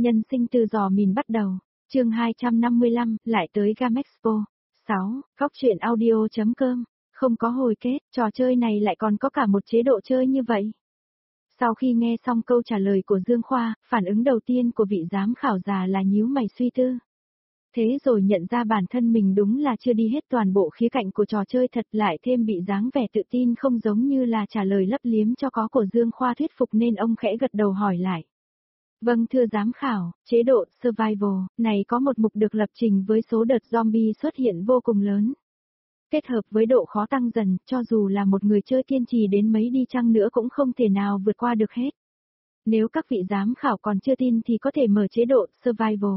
Nhân sinh từ giò mìn bắt đầu, chương 255, lại tới Gamexpo. 6. Góc truyện audio.com. Không có hồi kết, trò chơi này lại còn có cả một chế độ chơi như vậy. Sau khi nghe xong câu trả lời của Dương Khoa, phản ứng đầu tiên của vị giám khảo già là nhíu mày suy tư. Thế rồi nhận ra bản thân mình đúng là chưa đi hết toàn bộ khía cạnh của trò chơi, thật lại thêm bị dáng vẻ tự tin không giống như là trả lời lấp liếm cho có của Dương Khoa thuyết phục, nên ông khẽ gật đầu hỏi lại. Vâng thưa giám khảo, chế độ Survival này có một mục được lập trình với số đợt zombie xuất hiện vô cùng lớn. Kết hợp với độ khó tăng dần, cho dù là một người chơi kiên trì đến mấy đi chăng nữa cũng không thể nào vượt qua được hết. Nếu các vị giám khảo còn chưa tin thì có thể mở chế độ Survival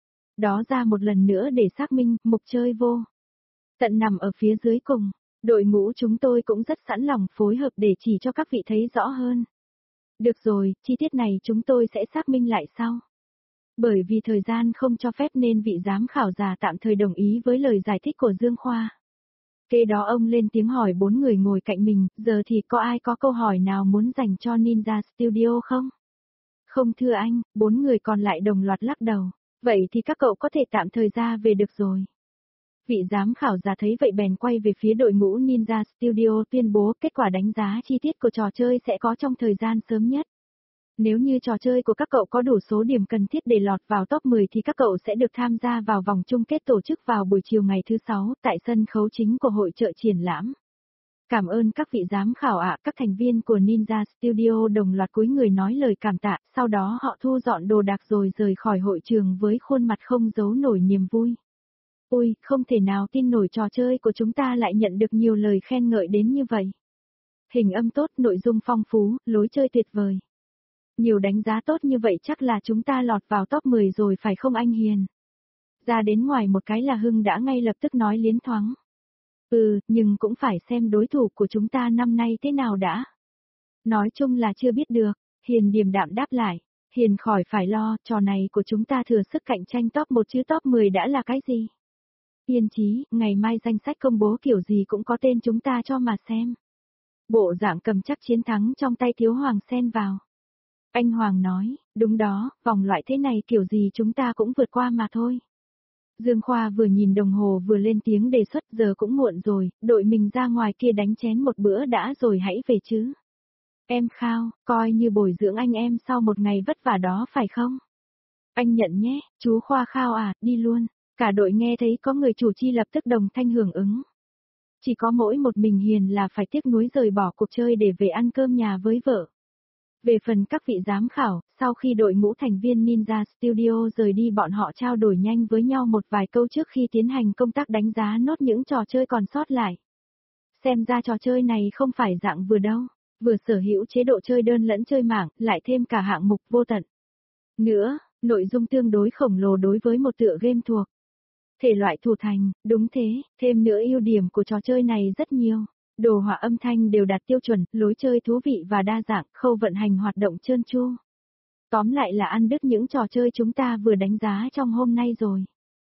đó ra một lần nữa để xác minh mục chơi vô tận nằm ở phía dưới cùng. Đội ngũ chúng tôi cũng rất sẵn lòng phối hợp để chỉ cho các vị thấy rõ hơn. Được rồi, chi tiết này chúng tôi sẽ xác minh lại sau. Bởi vì thời gian không cho phép nên vị giám khảo già tạm thời đồng ý với lời giải thích của Dương Khoa. Kế đó ông lên tiếng hỏi 4 người ngồi cạnh mình, giờ thì có ai có câu hỏi nào muốn dành cho Ninja Studio không? Không thưa anh, 4 người còn lại đồng loạt lắc đầu. Vậy thì các cậu có thể tạm thời ra về được rồi. Vị giám khảo già thấy vậy bèn quay về phía đội ngũ Ninja Studio tuyên bố kết quả đánh giá chi tiết của trò chơi sẽ có trong thời gian sớm nhất. Nếu như trò chơi của các cậu có đủ số điểm cần thiết để lọt vào top 10 thì các cậu sẽ được tham gia vào vòng chung kết tổ chức vào buổi chiều ngày thứ 6 tại sân khấu chính của hội chợ triển lãm. Cảm ơn các vị giám khảo ạ. Các thành viên của Ninja Studio đồng loạt cúi người nói lời cảm tạ, sau đó họ thu dọn đồ đạc rồi rời khỏi hội trường với khuôn mặt không giấu nổi niềm vui. Ôi, không thể nào tin nổi trò chơi của chúng ta lại nhận được nhiều lời khen ngợi đến như vậy. Hình âm tốt, nội dung phong phú, lối chơi tuyệt vời. Nhiều đánh giá tốt như vậy chắc là chúng ta lọt vào top 10 rồi phải không anh Hiền? Ra đến ngoài một cái là Hưng đã ngay lập tức nói liến thoáng. Nhưng cũng phải xem đối thủ của chúng ta năm nay thế nào đã. Nói chung là chưa biết được, Hiền điềm đạm đáp lại. Hiền khỏi phải lo, trò này của chúng ta thừa sức cạnh tranh top 1 chứ top 10 đã là cái gì. Yên chí, ngày mai danh sách công bố kiểu gì cũng có tên chúng ta cho mà xem. Bộ dạng cầm chắc chiến thắng trong tay Thiếu Hoàng xen vào. Anh Hoàng nói, đúng đó, vòng loại thế này kiểu gì chúng ta cũng vượt qua mà thôi. Dương Khoa vừa nhìn đồng hồ vừa lên tiếng đề xuất, giờ cũng muộn rồi, đội mình ra ngoài kia đánh chén một bữa đã rồi hãy về chứ. Em Khao, coi như bồi dưỡng anh em sau một ngày vất vả đó phải không? Anh nhận nhé, chú Khoa Khao à, đi luôn. Cả đội nghe thấy có người chủ chi lập tức đồng thanh hưởng ứng. Chỉ có mỗi một mình Hiền là phải tiếc nuối rời bỏ cuộc chơi để về ăn cơm nhà với vợ. Về phần các vị giám khảo, sau khi đội ngũ thành viên Ninja Studio rời đi, bọn họ trao đổi nhanh với nhau một vài câu trước khi tiến hành công tác đánh giá nốt những trò chơi còn sót lại. Xem ra trò chơi này không phải dạng vừa đâu, vừa sở hữu chế độ chơi đơn lẫn chơi mạng, lại thêm cả hạng mục vô tận. Nữa, nội dung tương đối khổng lồ đối với một tựa game thuộc thể loại thủ thành, đúng thế, thêm nữa ưu điểm của trò chơi này rất nhiều. Đồ họa âm thanh đều đạt tiêu chuẩn, lối chơi thú vị và đa dạng, khâu vận hành hoạt động trơn tru. Tóm lại là ăn đứt những trò chơi chúng ta vừa đánh giá trong hôm nay rồi.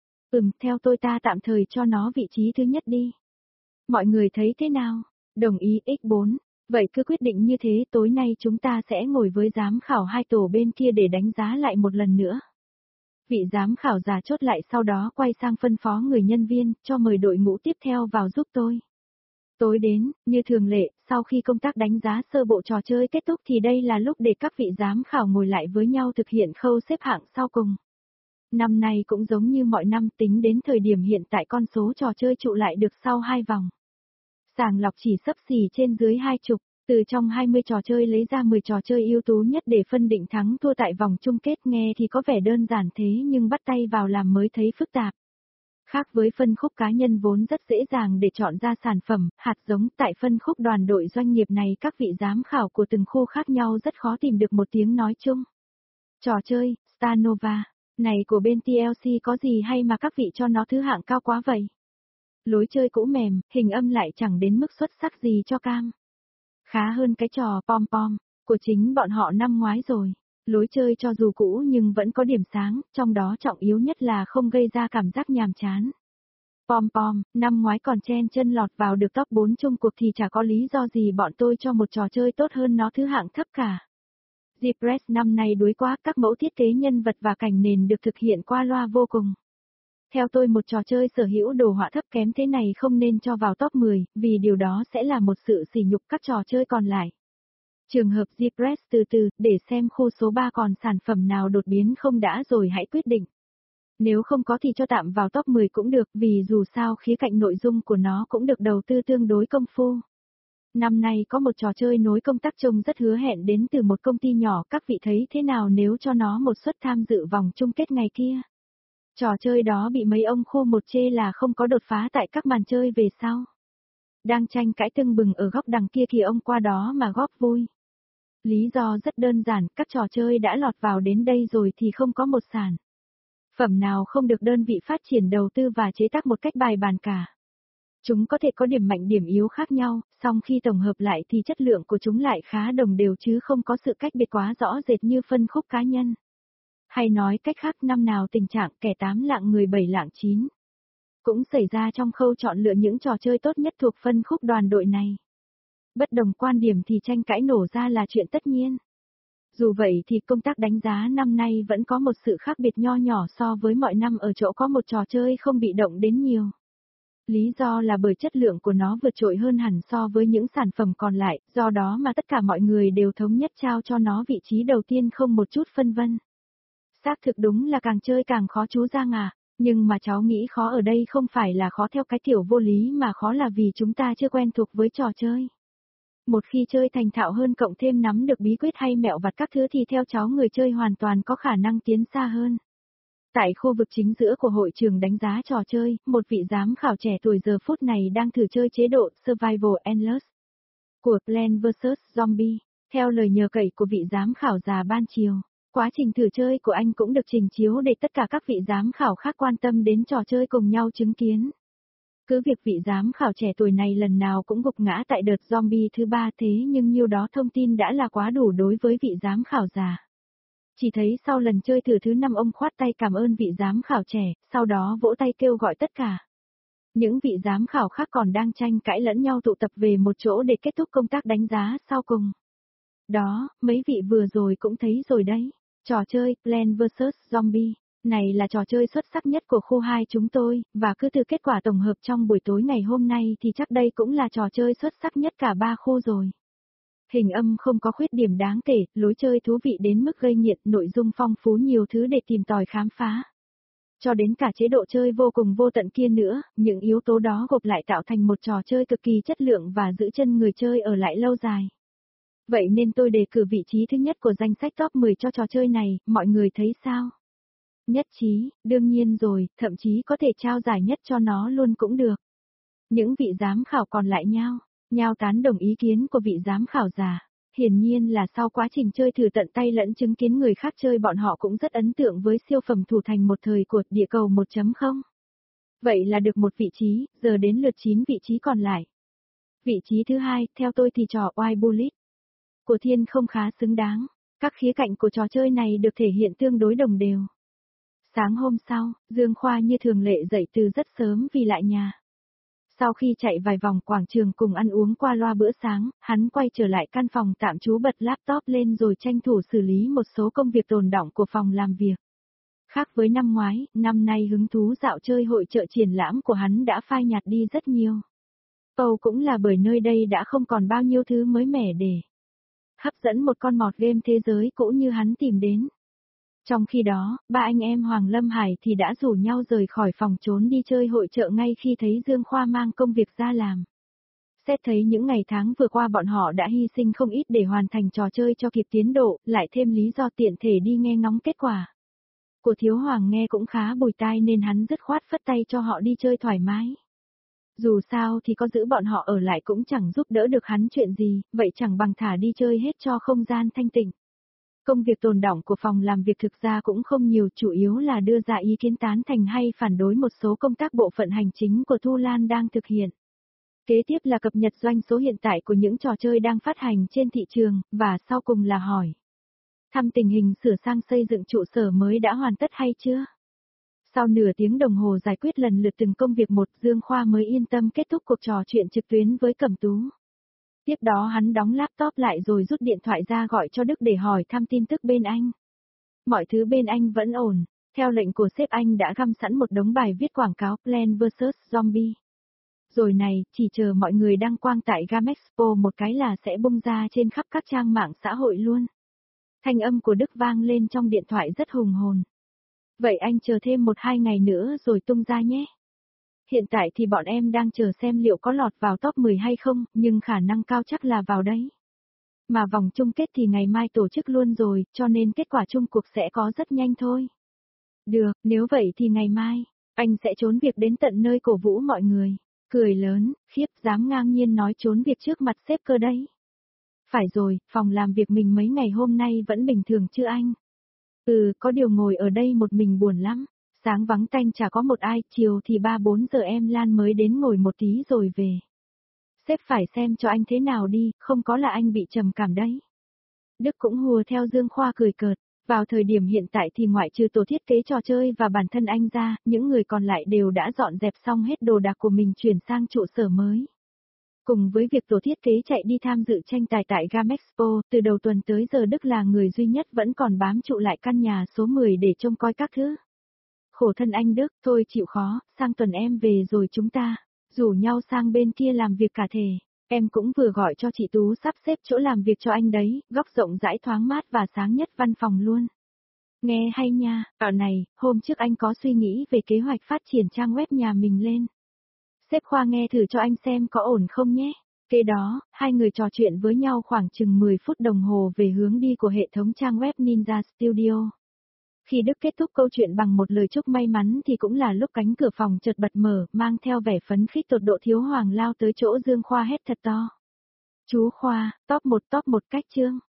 Theo tôi ta tạm thời cho nó vị trí thứ nhất đi. Mọi người thấy thế nào? Đồng ý X4. Vậy cứ quyết định như thế, tối nay chúng ta sẽ ngồi với giám khảo hai tổ bên kia để đánh giá lại một lần nữa. Vị giám khảo già chốt lại, sau đó quay sang phân phó người nhân viên, cho mời đội ngũ tiếp theo vào giúp tôi. Tối đến, như thường lệ, sau khi công tác đánh giá sơ bộ trò chơi kết thúc thì đây là lúc để các vị giám khảo ngồi lại với nhau thực hiện khâu xếp hạng sau cùng. Năm nay cũng giống như mọi năm, tính đến thời điểm hiện tại con số trò chơi trụ lại được sau 2 vòng. Sàng lọc chỉ xấp xỉ trên dưới 20, từ trong 20 trò chơi lấy ra 10 trò chơi ưu tú nhất để phân định thắng thua tại vòng chung kết. Nghe thì có vẻ đơn giản thế nhưng bắt tay vào làm mới thấy phức tạp. Khác với phân khúc cá nhân vốn rất dễ dàng để chọn ra sản phẩm, hạt giống, tại phân khúc đoàn đội doanh nghiệp này các vị giám khảo của từng khu khác nhau rất khó tìm được một tiếng nói chung. Trò chơi, Star Nova, này của bên TLC có gì hay mà các vị cho nó thứ hạng cao quá vậy? Lối chơi cũ mềm, hình âm lại chẳng đến mức xuất sắc gì cho cam. Khá hơn cái trò Pom Pom của chính bọn họ năm ngoái rồi. Lối chơi cho dù cũ nhưng vẫn có điểm sáng, trong đó trọng yếu nhất là không gây ra cảm giác nhàm chán. Pom Pom, năm ngoái còn chen chân lọt vào được top 4 chung cuộc thì chả có lý do gì bọn tôi cho một trò chơi tốt hơn nó thứ hạng thấp cả. Zepress năm nay đuối quá, các mẫu thiết kế nhân vật và cảnh nền được thực hiện qua loa vô cùng. Theo tôi một trò chơi sở hữu đồ họa thấp kém thế này không nên cho vào top 10, vì điều đó sẽ là một sự sỉ nhục các trò chơi còn lại. Trường hợp Zepress từ từ, để xem khu số 3 còn sản phẩm nào đột biến không đã rồi hãy quyết định. Nếu không có thì cho tạm vào top 10 cũng được, vì dù sao khía cạnh nội dung của nó cũng được đầu tư tương đối công phu. Năm nay có một trò chơi nối công tác trông rất hứa hẹn đến từ một công ty nhỏ, các vị thấy thế nào nếu cho nó một suất tham dự vòng chung kết ngày kia? Trò chơi đó bị mấy ông khu một chê là không có đột phá tại các màn chơi về sau. Đang tranh cãi tưng bừng ở góc đằng kia kìa, ông qua đó mà góp vui. Lý do rất đơn giản, các trò chơi đã lọt vào đến đây rồi thì không có một sản phẩm nào không được đơn vị phát triển đầu tư và chế tác một cách bài bản cả. Chúng có thể có điểm mạnh điểm yếu khác nhau, song khi tổng hợp lại thì chất lượng của chúng lại khá đồng đều chứ không có sự cách biệt quá rõ rệt như phân khúc cá nhân. Hay nói cách khác, năm nào tình trạng kẻ 8 lạng người 7 lạng 9 cũng xảy ra trong khâu chọn lựa những trò chơi tốt nhất thuộc phân khúc đoàn đội này. Bất đồng quan điểm thì tranh cãi nổ ra là chuyện tất nhiên. Dù vậy thì công tác đánh giá năm nay vẫn có một sự khác biệt nho nhỏ so với mọi năm ở chỗ có một trò chơi không bị động đến nhiều. Lý do là bởi chất lượng của nó vượt trội hơn hẳn so với những sản phẩm còn lại, do đó mà tất cả mọi người đều thống nhất trao cho nó vị trí đầu tiên không một chút phân vân. Xác thực đúng là càng chơi càng khó chú Giang à, nhưng mà cháu nghĩ khó ở đây không phải là khó theo cái kiểu vô lý mà khó là vì chúng ta chưa quen thuộc với trò chơi. Một khi chơi thành thạo hơn cộng thêm nắm được bí quyết hay mẹo vặt các thứ thì theo cháu người chơi hoàn toàn có khả năng tiến xa hơn. Tại khu vực chính giữa của hội trường đánh giá trò chơi, một vị giám khảo trẻ tuổi giờ phút này đang thử chơi chế độ Survival Endless của Plants vs Zombie. Theo lời nhờ cậy của vị giám khảo già ban chiều, quá trình thử chơi của anh cũng được trình chiếu để tất cả các vị giám khảo khác quan tâm đến trò chơi cùng nhau chứng kiến. Cứ việc vị giám khảo trẻ tuổi này lần nào cũng gục ngã tại đợt zombie thứ 3 thế nhưng nhiêu đó thông tin đã là quá đủ đối với vị giám khảo già. Chỉ thấy sau lần chơi thử thứ 5 ông khoát tay cảm ơn vị giám khảo trẻ, sau đó vỗ tay kêu gọi tất cả. Những vị giám khảo khác còn đang tranh cãi lẫn nhau tụ tập về một chỗ để kết thúc công tác đánh giá sau cùng. Đó, mấy vị vừa rồi cũng thấy rồi đấy. Trò chơi Plants vs Zombie này là trò chơi xuất sắc nhất của khu 2 chúng tôi, và cứ từ kết quả tổng hợp trong buổi tối ngày hôm nay thì chắc đây cũng là trò chơi xuất sắc nhất cả 3 khu rồi. Hình âm không có khuyết điểm đáng kể, lối chơi thú vị đến mức gây nghiện, nội dung phong phú nhiều thứ để tìm tòi khám phá. Cho đến cả chế độ chơi vô cùng vô tận kia nữa, những yếu tố đó gộp lại tạo thành một trò chơi cực kỳ chất lượng và giữ chân người chơi ở lại lâu dài. Vậy nên tôi đề cử vị trí thứ nhất của danh sách top 10 cho trò chơi này, mọi người thấy sao? Nhất trí, đương nhiên rồi, thậm chí có thể trao giải nhất cho nó luôn cũng được. Những vị giám khảo còn lại nhao tán đồng ý kiến của vị giám khảo già. Hiển nhiên là sau quá trình chơi thử tận tay lẫn chứng kiến người khác chơi bọn họ cũng rất ấn tượng với siêu phẩm thủ thành một thời của địa cầu 1.0. Vậy là được một vị trí, giờ đến lượt 9 vị trí còn lại. Vị trí thứ hai, theo tôi thì trò White Bullet của Thiên không khá xứng đáng. Các khía cạnh của trò chơi này được thể hiện tương đối đồng đều. Sáng hôm sau, Dương Khoa như thường lệ dậy từ rất sớm vì lại nhà. Sau khi chạy vài vòng quảng trường cùng ăn uống qua loa bữa sáng, hắn quay trở lại căn phòng tạm trú bật laptop lên rồi tranh thủ xử lý một số công việc tồn đọng của phòng làm việc. Khác với năm ngoái, năm nay hứng thú dạo chơi hội chợ triển lãm của hắn đã phai nhạt đi rất nhiều. Âu cũng là bởi nơi đây đã không còn bao nhiêu thứ mới mẻ để hấp dẫn một con mọt game thế giới cũ như hắn tìm đến. Trong khi đó, ba anh em Hoàng Lâm Hải thì đã rủ nhau rời khỏi phòng trốn đi chơi hội chợ ngay khi thấy Dương Khoa mang công việc ra làm. Xét thấy những ngày tháng vừa qua bọn họ đã hy sinh không ít để hoàn thành trò chơi cho kịp tiến độ, lại thêm lý do tiện thể đi nghe ngóng kết quả của Thiếu Hoàng nghe cũng khá bùi tai nên hắn dứt khoát phất tay cho họ đi chơi thoải mái. Dù sao thì có giữ bọn họ ở lại cũng chẳng giúp đỡ được hắn chuyện gì, vậy chẳng bằng thả đi chơi hết cho không gian thanh tịnh. Công việc tồn đọng của phòng làm việc thực ra cũng không nhiều, chủ yếu là đưa ra ý kiến tán thành hay phản đối một số công tác bộ phận hành chính của Thu Lan đang thực hiện. Kế tiếp là cập nhật doanh số hiện tại của những trò chơi đang phát hành trên thị trường, và sau cùng là hỏi thăm tình hình sửa sang xây dựng trụ sở mới đã hoàn tất hay chưa. Sau nửa tiếng đồng hồ giải quyết lần lượt từng công việc một, Dương Khoa mới yên tâm kết thúc cuộc trò chuyện trực tuyến với Cẩm Tú. Tiếp đó hắn đóng laptop lại rồi rút điện thoại ra gọi cho Đức để hỏi thăm tin tức bên anh. Mọi thứ bên anh vẫn ổn, theo lệnh của sếp anh đã găm sẵn một đống bài viết quảng cáo Plan vs Zombie. Rồi này, chỉ chờ mọi người đăng quang tại Gamexpo một cái là sẽ bung ra trên khắp các trang mạng xã hội luôn. Thanh âm của Đức vang lên trong điện thoại rất hùng hồn. Vậy anh chờ thêm 1-2 ngày nữa rồi tung ra nhé. Hiện tại thì bọn em đang chờ xem liệu có lọt vào top 10 hay không, nhưng khả năng cao chắc là vào đấy. Mà vòng chung kết thì ngày mai tổ chức luôn rồi, cho nên kết quả chung cuộc sẽ có rất nhanh thôi. Được, nếu vậy thì ngày mai, anh sẽ trốn việc đến tận nơi cổ vũ mọi người. Cười lớn, khiếp dám ngang nhiên nói trốn việc trước mặt sếp cơ đấy. Phải rồi, phòng làm việc mình mấy ngày hôm nay vẫn bình thường chứ anh? Có điều ngồi ở đây một mình buồn lắm. Sáng vắng tanh chả có một ai, chiều thì 3-4 giờ em Lan mới đến ngồi một tí rồi về. Sếp phải xem cho anh thế nào đi, không có là anh bị trầm cảm đấy. Đức cũng hùa theo Dương Khoa cười cợt. Vào thời điểm hiện tại thì ngoại trừ tổ thiết kế trò chơi và bản thân anh ra, những người còn lại đều đã dọn dẹp xong hết đồ đạc của mình chuyển sang trụ sở mới. Cùng với việc tổ thiết kế chạy đi tham dự tranh tài tại Gamexpo, từ đầu tuần tới giờ Đức là người duy nhất vẫn còn bám trụ lại căn nhà số 10 để trông coi các thứ. Khổ thân anh Đức, thôi chịu khó, sang tuần em về rồi chúng ta rủ nhau sang bên kia làm việc cả thể. Em cũng vừa gọi cho chị Tú sắp xếp chỗ làm việc cho anh đấy, góc rộng rãi thoáng mát và sáng nhất văn phòng luôn. Nghe hay nha, này, hôm trước anh có suy nghĩ về kế hoạch phát triển trang web nhà mình lên. Sếp Khoa nghe thử cho anh xem có ổn không nhé. Kế đó, hai người trò chuyện với nhau khoảng chừng 10 phút đồng hồ về hướng đi của hệ thống trang web Ninja Studio. Khi Đức kết thúc câu chuyện bằng một lời chúc may mắn thì cũng là lúc cánh cửa phòng chợt bật mở, mang theo vẻ phấn khích tột độ Thiếu Hoàng lao tới chỗ Dương Khoa hét thật to. Chú Khoa, top 1 cách chương.